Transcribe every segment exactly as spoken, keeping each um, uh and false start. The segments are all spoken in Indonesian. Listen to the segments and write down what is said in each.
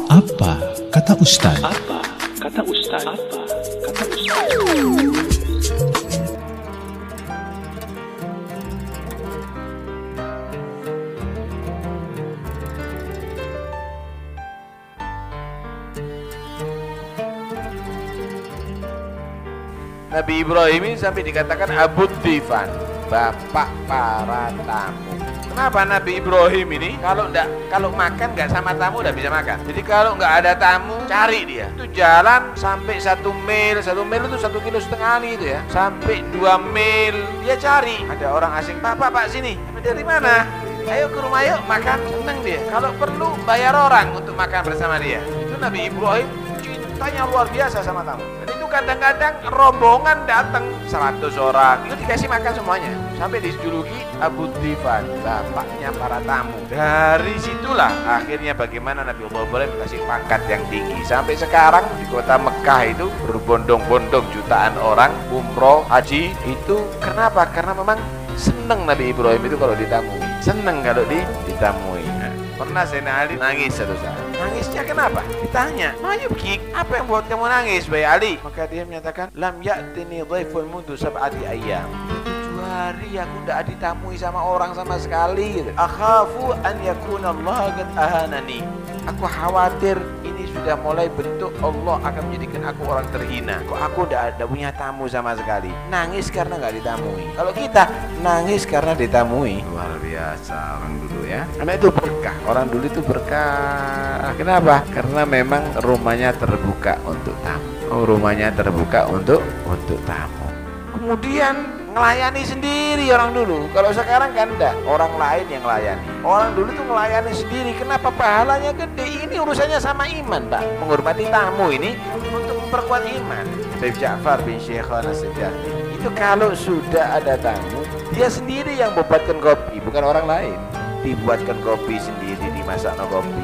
Apa kata Ustaz? Apa kata Ustaz? Apa kata Ustaz? Nabi Ibrahim ini sampai dikatakan Abud Difan, bapak para tamu. Kenapa Nabi Ibrahim ini kalau enggak, kalau makan nggak sama tamu udah bisa makan. Jadi kalau nggak ada tamu cari dia. Itu jalan sampai satu mil, satu mil itu satu kilo setengah nih itu ya. Sampai dua mil dia cari. Ada orang asing, pak pak pak sini. Dari mana? Ayo ke rumah yuk makan. Seneng dia. Kalau perlu bayar orang untuk makan bersama dia. Itu Nabi Ibrahim cintanya luar biasa sama tamu. Dan itu kadang-kadang rombongan datang seratus orang itu dikasih makan semuanya. Sampai dijuluki Abu Difan, bapaknya para tamu. Dari situlah akhirnya bagaimana Nabi Allah Ibrahim kasih pangkat yang tinggi. Sampai sekarang di kota Mekah itu berbondong-bondong jutaan orang umroh, haji. Itu kenapa? Karena memang seneng Nabi Ibrahim itu kalau ditamui. Seneng kalau di, ditamui. Nah, pernah Sayyidina Ali nangis satu saat. Nangisnya kenapa? Ditanya, Mayubkik, apa yang buat kamu nangis, Bayi Ali? Maka dia menyatakan, Lam ya'tini dhaifun mundu sab'ati ayyam. Tujuh hari aku tidak ditamui sama orang sama sekali. Akhafu an yakuna Allah qad ahanani. Aku khawatir ini sudah mulai bentuk Allah akan menjadikan aku orang terhina. Kok aku tidak ada punya tamu sama sekali. Nangis karena nggak ditamui. Kalau kita nangis karena ditamui, luar biasa orang dulu ya. Karena itu berkah. Orang dulu itu berkah. Kenapa? Karena memang rumahnya terbuka untuk tamu. Oh, rumahnya terbuka untuk untuk tamu. Kemudian ngelayani sendiri orang dulu. Kalau sekarang kan enggak, orang lain yang melayani. Orang dulu tuh melayani sendiri. Kenapa? Pahalanya gede. Ini urusannya sama iman, Pak. Menghormati tamu ini untuk memperkuat iman. Syekh Ja'far bin Syekh As-Sijahti itu kalau sudah ada tamu, dia sendiri yang membuatkan kopi, bukan orang lain. Dibuatkan kopi sendiri, dimasak no kopi.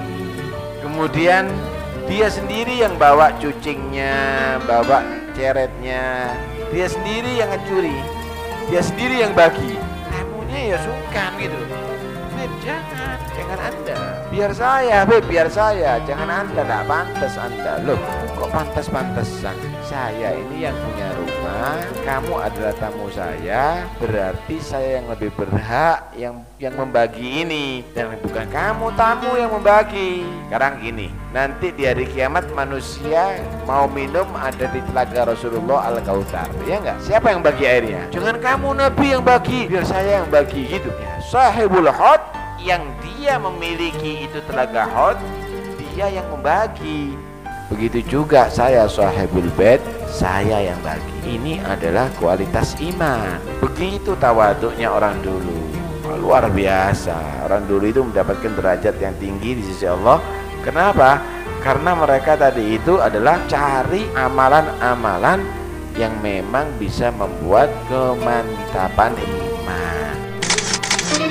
Kemudian dia sendiri yang bawa cucingnya, bawa ceretnya. Dia sendiri yang ngecuri. Dia sendiri yang bagi. Tamunya ya sungkan gitu. Beb, jangan, jangan Anda. Biar saya, Beb, biar saya. Jangan Anda, tak pantas Anda. Loh, kok pantas-pantasan? Saya ini yang punya rumah, kamu adalah tamu saya. Berarti saya yang lebih berhak yang yang membagi ini. Dan bukan kamu tamu yang membagi. Sekarang gini, nanti di hari kiamat manusia mau minum ada di telaga Rasulullah Al-Kautsar, ya enggak? Siapa yang bagi airnya? Jangan kamu Nabi yang bagi, biar saya yang bagi gitu. Ya, Sahibul Haud yang dia memiliki itu telaga Haud, dia yang membagi. Begitu juga saya Sahibul Bait, saya yang bagi. Ini adalah kualitas iman. Begitu tawaduknya orang dulu. Luar biasa. Orang dulu itu mendapatkan derajat yang tinggi di sisi Allah. Kenapa? Karena mereka tadi itu adalah cari amalan-amalan yang memang bisa membuat kemantapan iman.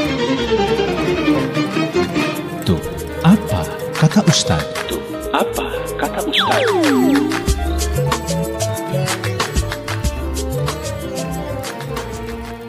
Tuh, apa kata Ustaz? Tuh, apa